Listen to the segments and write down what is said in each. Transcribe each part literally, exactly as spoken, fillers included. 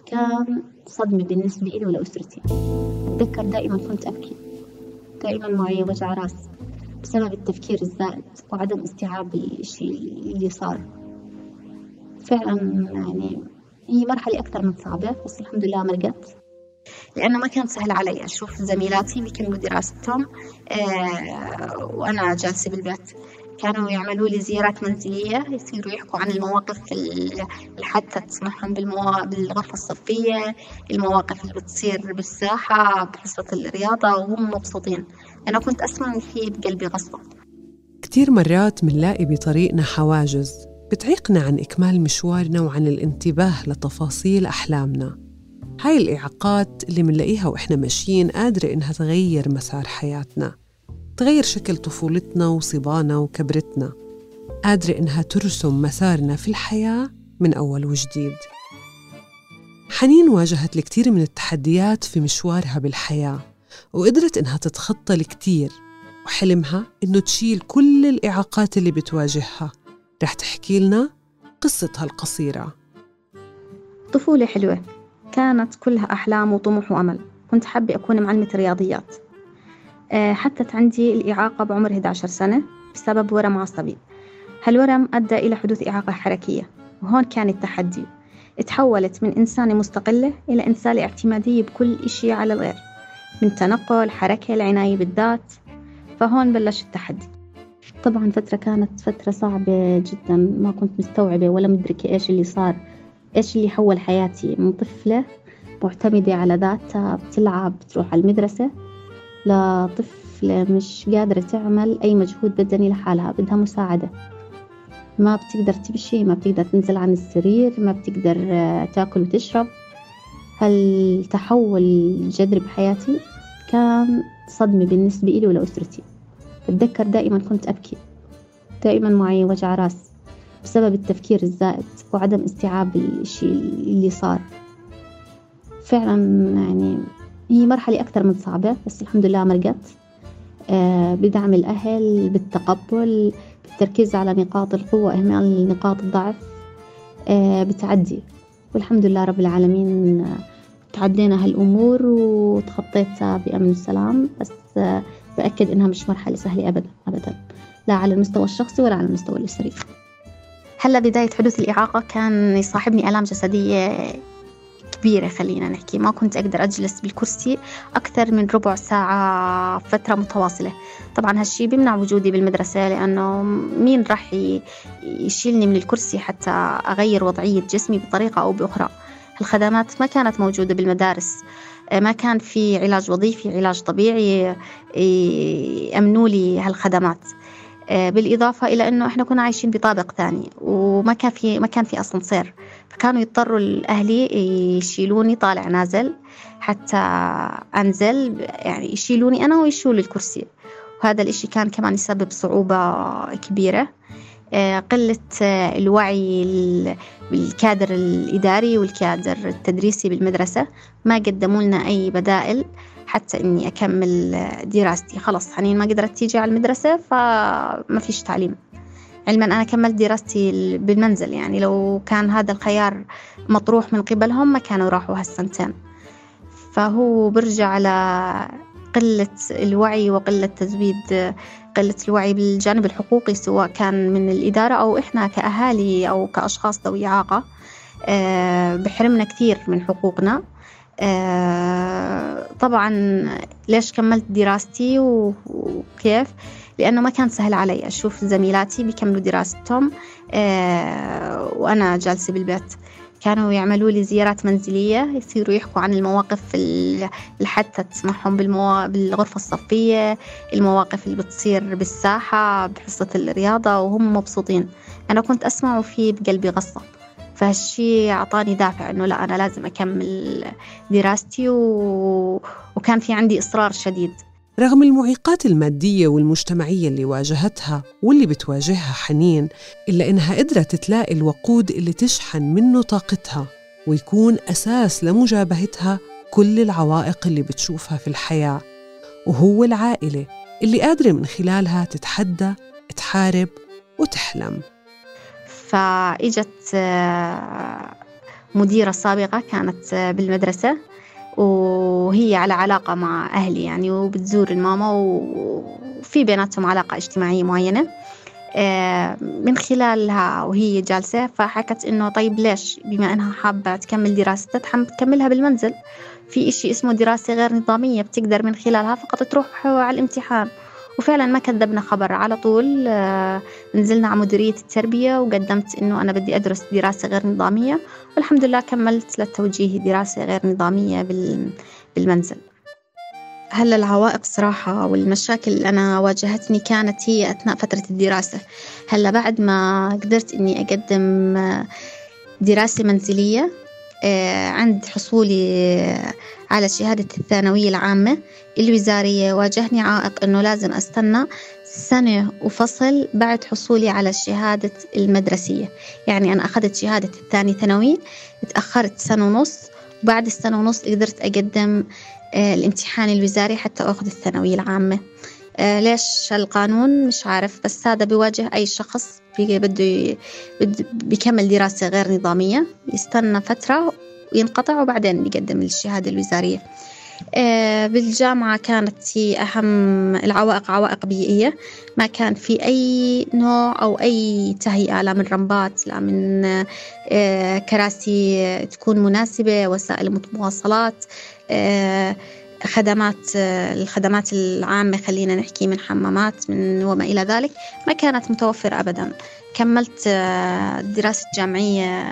كان صدمة بالنسبة لي ولأسرتي. أتذكر دائما كنت أبكي، دائما معي وجع راس بسبب التفكير الزائد وعدم استيعاب الشيء اللي صار. فعلا يعني هي مرحلة أكثر من صعبة، بس الحمد لله مرقت، لأنه ما كان سهل علي أشوف زميلاتي بيكملوا دراستهم آه وأنا جالسة بالبيت. كانوا يعملوا لي زيارات منزلية، يصيروا يحكوا عن المواقف اللي حتى تسمعهم بالموا... بالغرفة الصفية، المواقف اللي بتصير بالساحة بحصة الرياضة، وهم مبسوطين. أنا كنت أسمع فيه بقلبي غصبا. كتير مرات منلاقي بطريقنا حواجز بتعيقنا عن إكمال مشوارنا وعن الانتباه لتفاصيل أحلامنا. هاي الإعاقات اللي منلاقيها وإحنا ماشيين قادرة إنها تغير مسار حياتنا، تغير شكل طفولتنا وصبانا وكبرتنا، قادرة إنها ترسم مسارنا في الحياة من أول وجديد. حنين واجهت الكثير من التحديات في مشوارها بالحياة، وقدرت إنها تتخطى الكثير، وحلمها إنه تشيل كل الإعاقات اللي بتواجهها. رح تحكي لنا قصتها القصيرة. طفولة حلوة كانت كلها أحلام وطموح وأمل. كنت حابة أكون معلمة رياضيات. أه حتى عندي الإعاقة بعمر إحدى عشرة سنة بسبب ورم عصبي. هالورم أدى إلى حدوث إعاقة حركية، وهون كان التحدي. اتحولت من إنسانة مستقلة إلى إنسانة اعتمادية بكل إشي على الغير، من تنقل، حركة، العناية بالذات. فهون بلش التحدي. طبعا فترة كانت فترة صعبة جدا، ما كنت مستوعبة ولا مدركة إيش اللي صار، إيش اللي حول حياتي من طفلة معتمدة على ذاتها بتلعب بتروح على المدرسة، لطفلة مش قادرة تعمل أي مجهود بدني لحالها، بدها مساعدة، ما بتقدر تمشي، ما بتقدر تنزل عن السرير، ما بتقدر تاكل وتشرب. هالتحول الجذري بحياتي كان صدمة بالنسبة لي ولأسرتي. أتذكر دائما كنت أبكي، دائما معي وجع راس بسبب التفكير الزائد وعدم استيعاب الشيء اللي صار. فعلا يعني هي مرحلة أكثر من صعبة، بس الحمد لله مرقت. آه بدعم الأهل، بالتقبل، بالتركيز على نقاط القوة، إهمال نقاط الضعف، آه بتعدي. والحمد لله رب العالمين آه تعدينا هالأمور وتخطيتها بأمن السلام. بس آه بأكد إنها مش مرحلة سهلة أبدا أبدا، لا على المستوى الشخصي ولا على المستوى الأسري. هلا بداية حدوث الإعاقة كان يصاحبني آلام جسدية كبيرة، خلينا نحكي. ما كنت أقدر أجلس بالكرسي أكثر من ربع ساعة فترة متواصلة. طبعا هالشي بيمنع وجودي بالمدرسة، لأنه مين راح يشيلني من الكرسي حتى أغير وضعية جسمي بطريقة أو بأخرى. الخدمات ما كانت موجودة بالمدارس، ما كان في علاج وظيفي، علاج طبيعي يأمنوا لي هالخدمات. بالإضافة إلى أنه إحنا كنا عايشين بطابق ثاني، وما كان في ما كان في أسانسير، فكانوا يضطروا الأهلي يشيلوني طالع نازل حتى أنزل، يعني يشيلوني أنا ويشيلوا الكرسي. وهذا الإشي كان كمان يسبب صعوبة كبيرة. قلة الوعي بالكادر الإداري والكادر التدريسي بالمدرسة، ما قدموا لنا أي بدائل حتى إني أكمل دراستي. خلص حنين ما قدرت تيجي على المدرسة، فما فيش تعليم. علما أنا كملت دراستي بالمنزل، يعني لو كان هذا الخيار مطروح من قبلهم ما كانوا راحوا هالسنتين. فهو برجع على قلة الوعي وقلة تزويد، قلة الوعي بالجانب الحقوقي، سواء كان من الإدارة أو إحنا كأهالي أو كأشخاص ذوي إعاقة. أه بحرمنا كثير من حقوقنا. أه طبعا ليش كملت دراستي وكيف؟ لأنه ما كان سهل علي أشوف زميلاتي بيكملوا دراستهم أه وأنا جالسة بالبيت. كانوا يعملوا لي زيارات منزلية، يصيروا يحكوا عن المواقف اللي حتى تسمعهم بالموا... بالغرفة الصفية، المواقف اللي بتصير بالساحة بحصة الرياضة، وهم مبسوطين. أنا كنت أسمع فيه بقلبي غصة، فهالشي أعطاني دافع إنه لا، أنا لازم أكمل دراستي و... وكان في عندي إصرار شديد. رغم المعيقات المادية والمجتمعية اللي واجهتها واللي بتواجهها حنين، إلا إنها قدرت تلاقي الوقود اللي تشحن منه طاقتها ويكون أساس لمجابهتها كل العوائق اللي بتشوفها في الحياة، وهو العائلة اللي قادرة من خلالها تتحدى، تحارب وتحلم. فإجت مديرة سابقة كانت بالمدرسة، وهي على علاقة مع أهلي يعني، وبتزور الماما وفي بيناتهم علاقة اجتماعية معينة. من خلالها وهي جالسة فحكت إنه طيب ليش بما إنها حابة تكمل دراستها تحب تكملها بالمنزل، في إشي اسمه دراسة غير نظامية بتقدر من خلالها فقط تروح على الامتحان. وفعلا ما كذبنا خبر، على طول نزلنا على مديرية التربية وقدمت إنه أنا بدي أدرس دراسة غير نظامية، والحمد لله كملت للتوجيه دراسة غير نظامية بالمنزل. هلا العوائق صراحة والمشاكل اللي أنا واجهتني كانت هي أثناء فترة الدراسة. هلا بعد ما قدرت إني أقدم دراسة منزلية عند حصولي على شهادة الثانوية العامة الوزارية، واجهني عائق إنه لازم أستنى سنة وفصل بعد حصولي على الشهادة المدرسية. يعني أنا أخذت شهادة الثاني ثانوي اتأخرت سنة ونص، وبعد السنة ونص قدرت أقدم الامتحان الوزاري حتى أخذ الثانوية العامة. آه ليش القانون مش عارف، بس هذا بيواجه أي شخص بده بيكمل دراسة غير نظامية، يستنى فترة وينقطع وبعدين بيقدم الشهادة الوزارية. آه بالجامعة كانت هي أهم العوائق عوائق بيئية، ما كان في أي نوع أو أي تهيئة، لا من رمبات لا من آه كراسي تكون مناسبة، وسائل مواصلات، آه خدمات الخدمات العامة خلينا نحكي من حمامات من وما إلى ذلك ما كانت متوفرة أبدا. كملت الدراسة الجامعية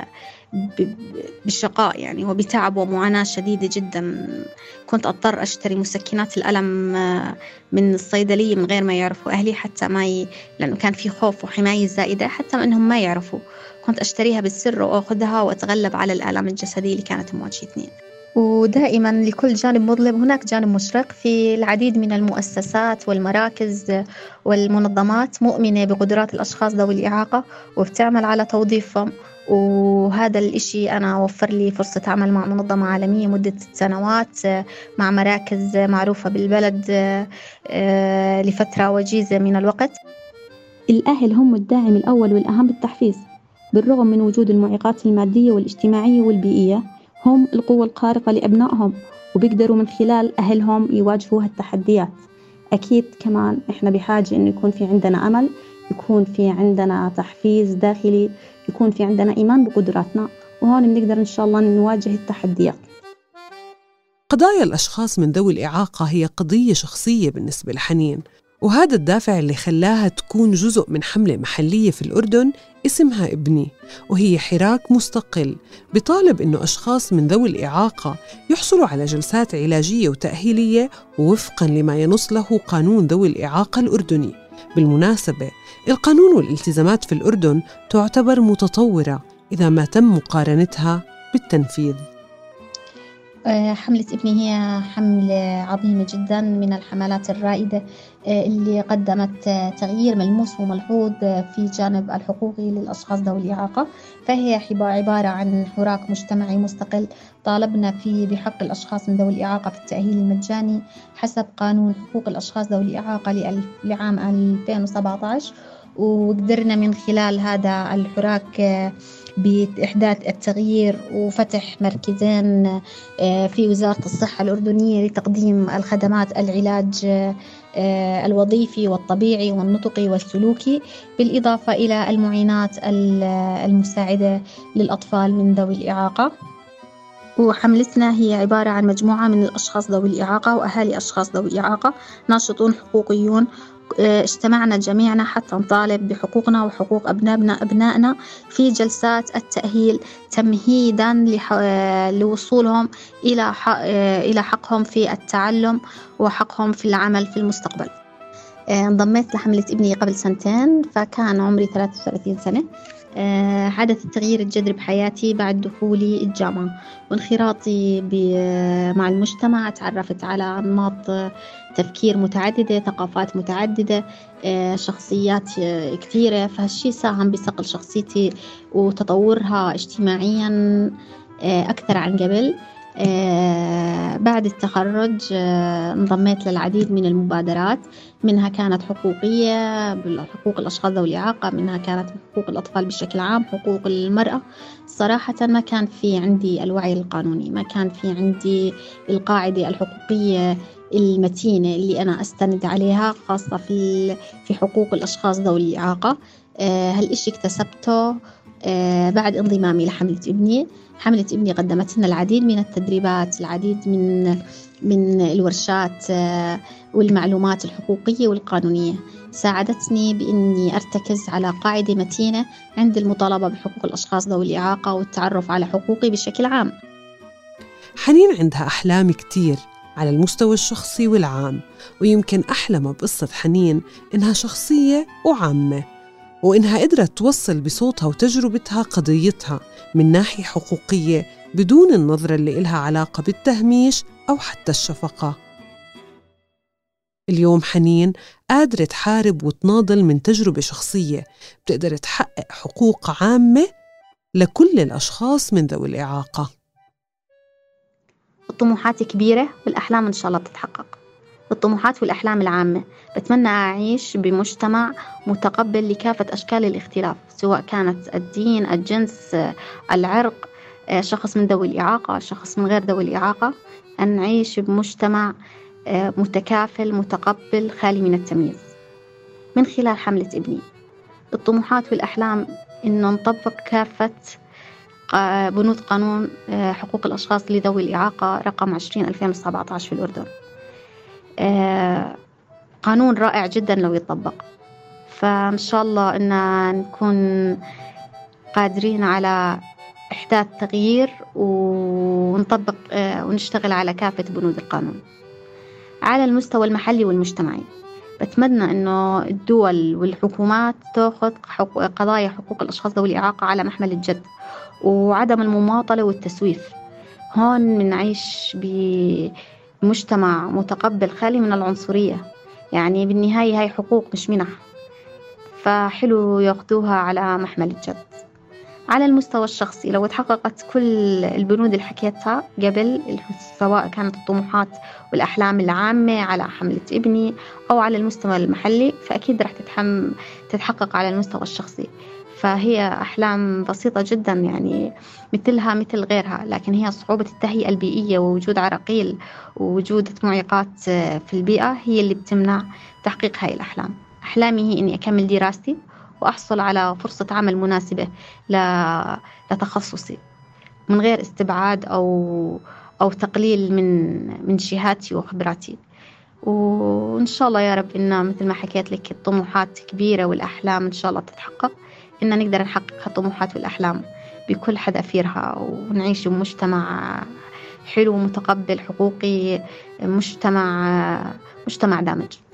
بالشقاء يعني وبتعب ومعاناة شديدة جدا. كنت أضطر أشتري مسكنات الألم من الصيدلية من غير ما يعرفوا أهلي، حتى ما ي... لأنه كان في خوف وحماية زائدة حتى أنهم ما يعرفوا. كنت أشتريها بالسر وأخذها وأتغلب على الآلام الجسدية اللي كانت مواجهتني. ودائما لكل جانب مظلم هناك جانب مشرق. في العديد من المؤسسات والمراكز والمنظمات مؤمنة بقدرات الأشخاص ذوي الإعاقة وبتعمل على توظيفهم، وهذا الإشي أنا وفر لي فرصة عمل مع منظمة عالمية مدة ست سنوات مع مراكز معروفة بالبلد لفترة وجيزة من الوقت. الأهل هم الداعم الأول والأهم بالتحفيز، بالرغم من وجود المعيقات المادية والاجتماعية والبيئية هم القوة الخارقة لأبنائهم، وبيقدروا من خلال أهلهم يواجهوا هالتحديات. أكيد كمان إحنا بحاجة إنه يكون في عندنا أمل، يكون في عندنا تحفيز داخلي، يكون في عندنا إيمان بقدراتنا، وهون بنقدر إن شاء الله نواجه التحديات. قضايا الأشخاص من ذوي الإعاقة هي قضية شخصية بالنسبة لحنين، وهذا الدافع اللي خلاها تكون جزء من حملة محلية في الأردن اسمها ابني، وهي حراك مستقل بطالب إنه أشخاص من ذوي الإعاقة يحصلوا على جلسات علاجية وتأهيلية وفقاً لما ينص له قانون ذوي الإعاقة الأردني. بالمناسبة القانون والالتزامات في الأردن تعتبر متطورة إذا ما تم مقارنتها بالتنفيذ. حملة ابني هي حملة عظيمة جدا من الحملات الرائدة اللي قدمت تغيير ملموس وملحوظ في جانب الحقوقي للأشخاص ذوي الإعاقة. فهي عبارة عن حراك مجتمعي مستقل طالبنا فيه بحق الأشخاص من ذوي الإعاقة في التأهيل المجاني حسب قانون حقوق الأشخاص ذوي الإعاقة لعام ألفين وسبعة عشر، وقدرنا من خلال هذا الحراك بإحداث التغيير وفتح مركزين في وزارة الصحة الأردنية لتقديم الخدمات العلاج الوظيفي والطبيعي والنطقي والسلوكي، بالإضافة إلى المعينات المساعدة للأطفال من ذوي الإعاقة. وحملتنا هي عبارة عن مجموعة من الأشخاص ذوي الإعاقة وأهالي أشخاص ذوي الإعاقة ناشطون حقوقيون اجتمعنا جميعنا حتى نطالب بحقوقنا وحقوق أبنائنا أبنائنا في جلسات التأهيل تمهيداً لوصولهم إلى إلى حقهم في التعلم وحقهم في العمل في المستقبل. انضميت لحملة ابني قبل سنتين، فكان عمري ثلاثة وثلاثين سنة. حدث التغيير الجذري بحياتي بعد دخولي الجامعة وانخراطي مع المجتمع. تعرفت على أنماط تفكير متعددة، ثقافات متعددة، شخصيات كثيرة، فهالشي ساهم بصقل شخصيتي وتطورها اجتماعيا أكثر عن قبل. آه، بعد التخرج آه، انضميت للعديد من المبادرات، منها كانت حقوقية بحقوق الأشخاص ذوي الإعاقة، منها كانت حقوق الأطفال بشكل عام، حقوق المرأة. صراحة ما كان في عندي الوعي القانوني، ما كان في عندي القاعدة الحقوقية المتينة اللي أنا أستند عليها، خاصة في في حقوق الأشخاص ذوي الإعاقة. آه، هالإشي اكتسبته آه، بعد انضمامي لحملة ابني. حملة ابني قدمت لنا العديد من التدريبات، العديد من من الورشات والمعلومات الحقوقية والقانونية، ساعدتني بإني أرتكز على قاعدة متينة عند المطالبة بحقوق الأشخاص ذوي الإعاقة والتعرف على حقوقي بشكل عام. حنين عندها أحلام كتير على المستوى الشخصي والعام، ويمكن أحلم بقصة حنين إنها شخصية وعامة، وإنها قدرت توصل بصوتها وتجربتها قضيتها من ناحية حقوقية بدون النظرة اللي إلها علاقة بالتهميش أو حتى الشفقة. اليوم حنين قادرة تحارب وتناضل من تجربة شخصية، بتقدر تحقق حقوق عامة لكل الأشخاص من ذوي الإعاقة. الطموحات كبيرة والأحلام إن شاء الله بتتحقق. الطموحات والأحلام العامة، بتمنى أعيش بمجتمع متقبل لكافة أشكال الاختلاف، سواء كانت الدين، الجنس، العرق، شخص من ذوي الإعاقة، شخص من غير ذوي الإعاقة. أن نعيش بمجتمع متكافل متقبل خالي من التمييز. من خلال حملة ابني الطموحات والأحلام إنه نطبق كافة بنود قانون حقوق الأشخاص لذوي الإعاقة رقم عشرين ألفين وسبعة عشر في الأردن. قانون رائع جدا لو يطبق، فإن شاء الله إن نكون قادرين على إحداث تغيير ونطبق ونشتغل على كافة بنود القانون. على المستوى المحلي والمجتمعي، بتمنى إنه الدول والحكومات تأخذ قضايا حقوق الأشخاص ذوي الإعاقة على محمل الجد، وعدم المماطلة والتسويف. هون بنعيش بمجتمع متقبل خالي من العنصرية، يعني بالنهاية هاي حقوق مش منح، فحلو يأخذوها على محمل الجد. على المستوى الشخصي، لو تحققت كل البنود اللي حكيتها قبل، سواء كانت الطموحات والأحلام العامة على حملة ابني أو على المستوى المحلي، فأكيد رح تتحم تتحقق على المستوى الشخصي. فهي أحلام بسيطة جدا، يعني مثلها مثل غيرها، لكن هي صعوبة التهيئة البيئية ووجود عراقيل ووجود معيقات في البيئة هي اللي بتمنع تحقيق هاي الأحلام. أحلامي هي إني أكمل دراستي وأحصل على فرصة عمل مناسبة لتخصصي من غير استبعاد أو أو تقليل من من شهادتي وخبراتي. وإن شاء الله يا رب إن مثل ما حكيت لك الطموحات كبيرة والأحلام إن شاء الله تتحقق، إن نقدر نحقق الطموحات والأحلام بكل حذافيرها، ونعيش بمجتمع حلو متقبل حقوقي، مجتمع مجتمع دامج.